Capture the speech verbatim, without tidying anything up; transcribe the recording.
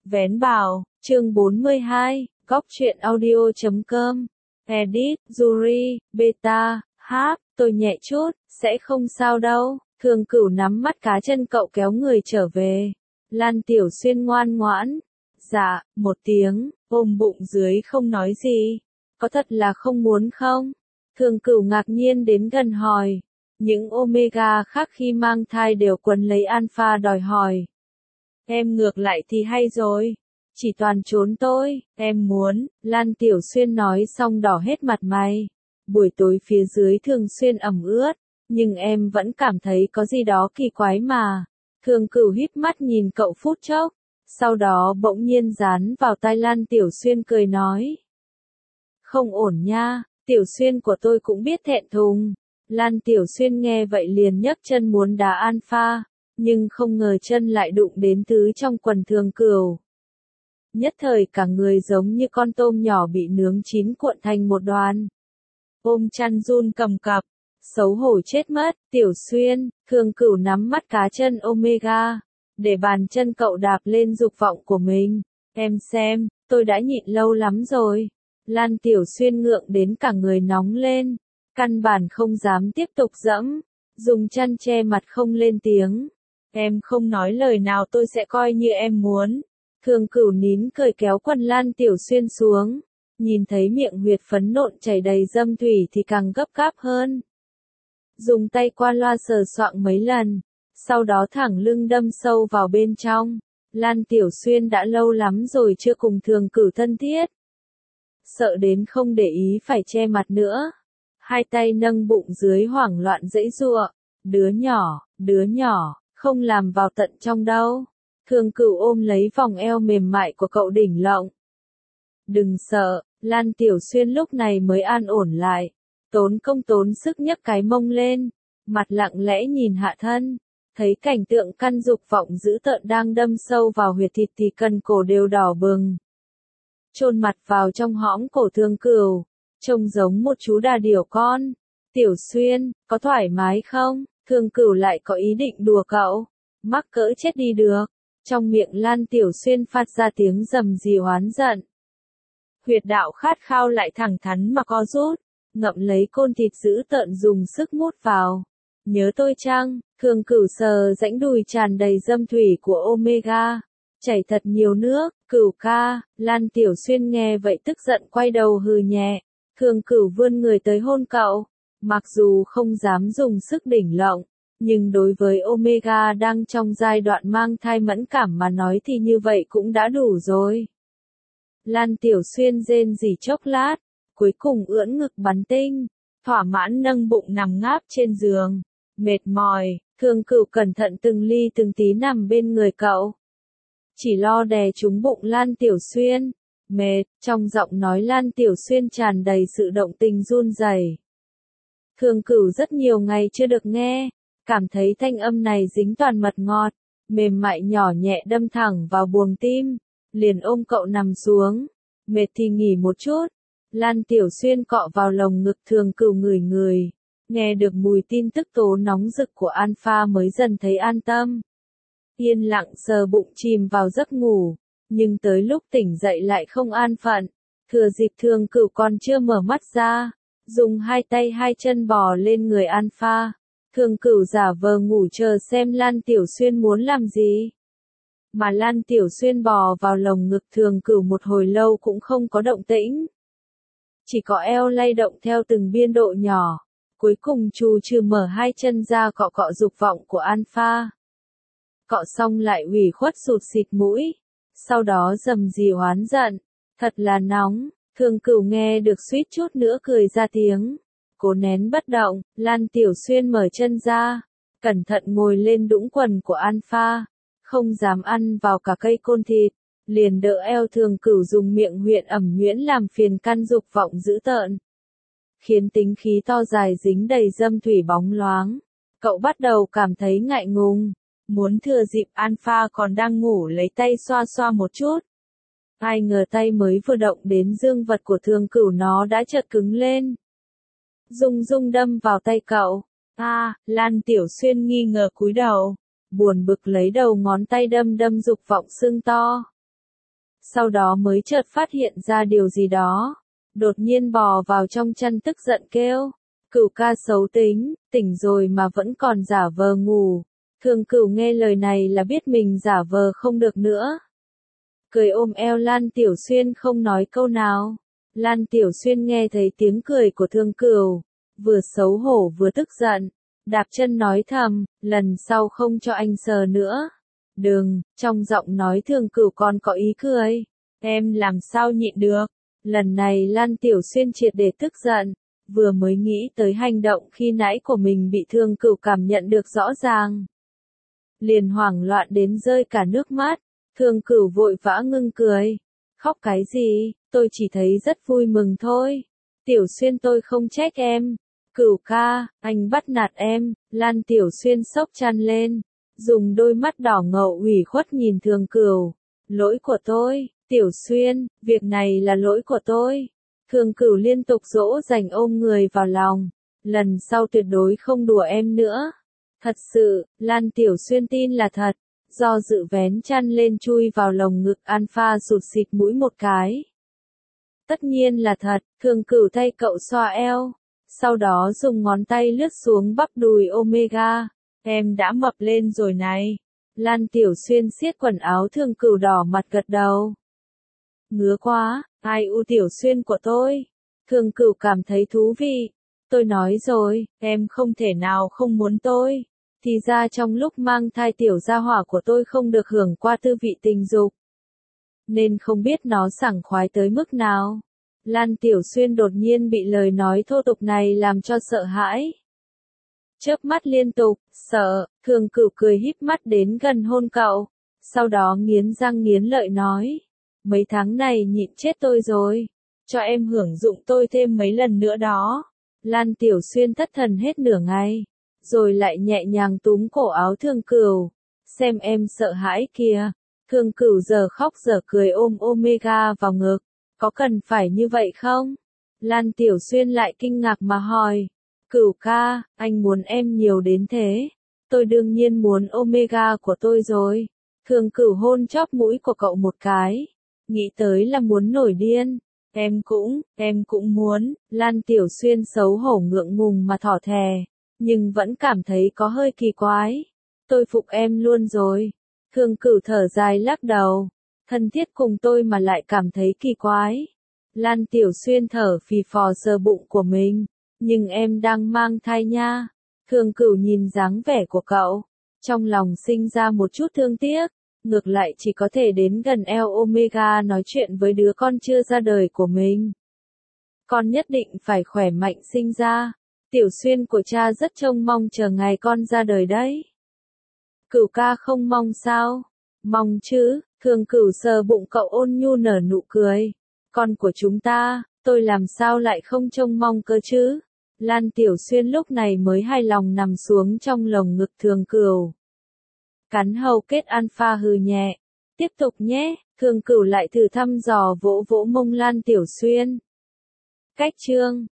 Vén bào, chương bốn mươi hai, góc truyện audio chấm com, edit, Yuri, beta, hát, tôi nhẹ chút, sẽ không sao đâu. Thường Cửu nắm mắt cá chân cậu kéo người trở về. Lan Tiểu Xuyên ngoan ngoãn. Dạ, một tiếng, ôm bụng dưới không nói gì. Có thật là không muốn không? Thường Cửu ngạc nhiên đến gần hỏi. Những Omega khác khi mang thai đều quấn lấy Alpha đòi hỏi. Em ngược lại thì hay rồi. Chỉ toàn trốn tôi, em muốn, Lan Tiểu Xuyên nói xong đỏ hết mặt mày. Buổi tối phía dưới thường xuyên ẩm ướt, nhưng em vẫn cảm thấy có gì đó kỳ quái mà. Thường Cửu híp mắt nhìn cậu phút chốc, sau đó bỗng nhiên dán vào tai Lan Tiểu Xuyên cười nói. Không ổn nha, Tiểu Xuyên của tôi cũng biết thẹn thùng. Lan Tiểu Xuyên nghe vậy liền nhấc chân muốn đá Alpha, nhưng không ngờ chân lại đụng đến thứ trong quần Thường Cửu. Nhất thời cả người giống như con tôm nhỏ bị nướng chín cuộn thành một đoàn. Ôm chăn run cầm cập, xấu hổ chết mất. Tiểu Xuyên, Thường Cửu nắm mắt cá chân Omega, để bàn chân cậu đạp lên dục vọng của mình. Em xem, tôi đã nhịn lâu lắm rồi. Lan Tiểu Xuyên ngượng đến cả người nóng lên, căn bản không dám tiếp tục dẫm, dùng chăn che mặt không lên tiếng. Em không nói lời nào tôi sẽ coi như em muốn. Thường Cửu nín cười kéo quần Lan Tiểu Xuyên xuống, nhìn thấy miệng huyệt phấn nộn chảy đầy dâm thủy thì càng gấp gáp hơn. Dùng tay qua loa sờ soạng mấy lần, sau đó thẳng lưng đâm sâu vào bên trong. Lan Tiểu Xuyên đã lâu lắm rồi chưa cùng Thường Cửu thân thiết. Sợ đến không để ý phải che mặt nữa. Hai tay nâng bụng dưới hoảng loạn giãy giụa. Đứa nhỏ, đứa nhỏ, không làm vào tận trong đâu. Thường Cửu ôm lấy vòng eo mềm mại của cậu đỉnh lộng. Đừng sợ, Lan Tiểu Xuyên lúc này mới an ổn lại. Tốn công tốn sức nhấc cái mông lên, mặt lặng lẽ nhìn hạ thân. Thấy cảnh tượng căn dục vọng dữ tợn đang đâm sâu vào huyệt thịt thì cần cổ đều đỏ bừng. Chôn mặt vào trong hõm cổ Thường Cửu, trông giống một chú đà điểu con. Tiểu Xuyên, có thoải mái không? Thường Cửu lại có ý định đùa cậu. Mắc cỡ chết đi được. Trong miệng Lan Tiểu Xuyên phát ra tiếng rầm rì oán giận. Huyệt đạo khát khao lại thẳng thắn mà co rút, ngậm lấy côn thịt dữ tợn dùng sức mút vào. Nhớ tôi chăng? Thường Cửu sờ rãnh đùi tràn đầy dâm thủy của Omega. Chảy thật nhiều nước. Cửu ca. Lan Tiểu Xuyên nghe vậy tức giận quay đầu hừ nhẹ. Thường Cửu vươn người tới hôn cậu. Mặc dù không dám dùng sức đỉnh lộng, nhưng đối với Omega đang trong giai đoạn mang thai mẫn cảm mà nói thì như vậy cũng đã đủ rồi. Lan Tiểu Xuyên rên rỉ chốc lát, cuối cùng ưỡn ngực bắn tinh, thỏa mãn nâng bụng nằm ngáp trên giường. Mệt mỏi, Thường Cửu cẩn thận từng ly từng tí nằm bên người cậu. Chỉ lo đè trúng bụng Lan Tiểu Xuyên. Mệt, trong giọng nói Lan Tiểu Xuyên tràn đầy sự động tình run rẩy. Thường Cửu rất nhiều ngày chưa được nghe, cảm thấy thanh âm này dính toàn mật ngọt, mềm mại nhỏ nhẹ đâm thẳng vào buồng tim, liền ôm cậu nằm xuống. Mệt thì nghỉ một chút. Lan Tiểu Xuyên cọ vào lồng ngực Thường Cửu ngửi người, nghe được mùi tin tức tố nóng rực của Alpha mới dần thấy an tâm. Yên lặng sờ bụng chìm vào giấc ngủ, nhưng tới lúc tỉnh dậy lại không an phận. Thừa dịp Thường Cửu còn chưa mở mắt ra, dùng hai tay hai chân bò lên người Alpha. Thường Cửu giả vờ ngủ chờ xem Lan Tiểu Xuyên muốn làm gì. Mà Lan Tiểu Xuyên bò vào lồng ngực Thường Cửu một hồi lâu cũng không có động tĩnh. Chỉ có eo lay động theo từng biên độ nhỏ. Cuối cùng trù trừ mở hai chân ra cọ cọ dục vọng của Alpha. Cọ xong lại ủy khuất sụt xịt mũi. Sau đó rầm rì oán giận. Thật là nóng. Thường Cửu nghe được suýt chút nữa cười ra tiếng. Cố nén bất động, Lan Tiểu Xuyên mở chân ra, cẩn thận ngồi lên đũng quần của Alpha, không dám ăn vào cả cây côn thịt, liền đỡ eo Thường Cửu dùng miệng huyện ẩm nhuyễn làm phiền căn dục vọng dữ tợn. Khiến tính khí to dài dính đầy dâm thủy bóng loáng. Cậu bắt đầu cảm thấy ngại ngùng, muốn thừa dịp Alpha còn đang ngủ lấy tay xoa xoa một chút. Ai ngờ tay mới vừa động đến dương vật của Thường Cửu nó đã chợt cứng lên. Rung rung đâm vào tay cậu. A, à, Lan Tiểu Xuyên nghi ngờ cúi đầu, buồn bực lấy đầu ngón tay đâm đâm dục vọng sưng to. sau đó mới chợt phát hiện ra điều gì đó. Đột nhiên bò vào trong chăn tức giận kêu. Cửu ca xấu tính, tỉnh rồi mà vẫn còn giả vờ ngủ. Thường Cửu nghe lời này là biết mình giả vờ không được nữa. Cười ôm eo Lan Tiểu Xuyên không nói câu nào. Lan Tiểu Xuyên nghe thấy tiếng cười của Thường Cửu, vừa xấu hổ vừa tức giận, đạp chân nói thầm, lần sau không cho anh sờ nữa. Đừng, trong giọng nói Thường Cửu còn có ý cười. Em làm sao nhịn được. Lần này Lan Tiểu Xuyên triệt để tức giận, vừa mới nghĩ tới hành động khi nãy của mình bị Thường Cửu cảm nhận được rõ ràng. Liền hoảng loạn đến rơi cả nước mắt. Thường Cửu vội vã ngưng cười. Khóc cái gì, tôi chỉ thấy rất vui mừng thôi. Tiểu Xuyên tôi không trách em. Cửu ca, anh bắt nạt em. Lan Tiểu Xuyên xốc chăn lên, dùng đôi mắt đỏ ngầu ủy khuất nhìn Thường Cửu. Lỗi của tôi, Tiểu Xuyên, việc này là lỗi của tôi. Thường Cửu liên tục dỗ dành ôm người vào lòng. Lần sau tuyệt đối không đùa em nữa. Thật sự, Lan Tiểu Xuyên tin là thật. Do dự vén chăn lên chui vào lồng ngực Alpha sụt xịt mũi một cái. Tất nhiên là thật, Thường Cửu thay cậu xoa eo. Sau đó dùng ngón tay lướt xuống bắp đùi Omega. Em đã mập lên rồi này. Lan Tiểu Xuyên siết quần áo Thường Cửu đỏ mặt gật đầu. Ngứa quá, ai u Tiểu Xuyên của tôi. Thường Cửu cảm thấy thú vị. Tôi nói rồi, em không thể nào không muốn tôi. Thì ra trong lúc mang thai tiểu gia hỏa của tôi không được hưởng qua tư vị tình dục. Nên không biết nó sảng khoái tới mức nào. Lan Tiểu Xuyên đột nhiên bị lời nói thô tục này làm cho sợ hãi. Chớp mắt liên tục, sợ, Thường Cửu cười híp mắt đến gần hôn cậu. Sau đó nghiến răng nghiến lợi nói. Mấy tháng này nhịn chết tôi rồi. Cho em hưởng dụng tôi thêm mấy lần nữa đó. Lan Tiểu Xuyên thất thần hết nửa ngày. Rồi lại nhẹ nhàng túm cổ áo Thường Cửu. Xem em sợ hãi kìa. Thường Cửu giờ khóc giờ cười ôm Omega vào ngực. Có cần phải như vậy không? Lan Tiểu Xuyên lại kinh ngạc mà hỏi. Cửu ca, anh muốn em nhiều đến thế. Tôi đương nhiên muốn Omega của tôi rồi. Thường Cửu hôn chóp mũi của cậu một cái. Nghĩ tới là muốn nổi điên. Em cũng, em cũng muốn. Lan Tiểu Xuyên xấu hổ ngượng ngùng mà thỏ thè. Nhưng vẫn cảm thấy có hơi kỳ quái. Tôi phục em luôn rồi. Thường Cửu thở dài lắc đầu. Thân thiết cùng tôi mà lại cảm thấy kỳ quái. Lan Tiểu Xuyên thở phì phò sờ bụng của mình. Nhưng em đang mang thai nha. Thường Cửu nhìn dáng vẻ của cậu. Trong lòng sinh ra một chút thương tiếc. Ngược lại chỉ có thể đến gần eo Omega nói chuyện với đứa con chưa ra đời của mình. Con nhất định phải khỏe mạnh sinh ra. Tiểu Xuyên của cha rất trông mong chờ ngày con ra đời đấy. Cửu ca không mong sao? Mong chứ. Thường Cửu sờ bụng cậu ôn nhu nở nụ cười. Con của chúng ta, tôi làm sao lại không trông mong cơ chứ? Lan Tiểu Xuyên lúc này mới hài lòng nằm xuống trong lồng ngực Thường Cửu. Cắn hầu kết Alpha hừ nhẹ. Tiếp tục nhé. Thường Cửu lại thử thăm dò vỗ vỗ mông Lan Tiểu Xuyên. Cách chương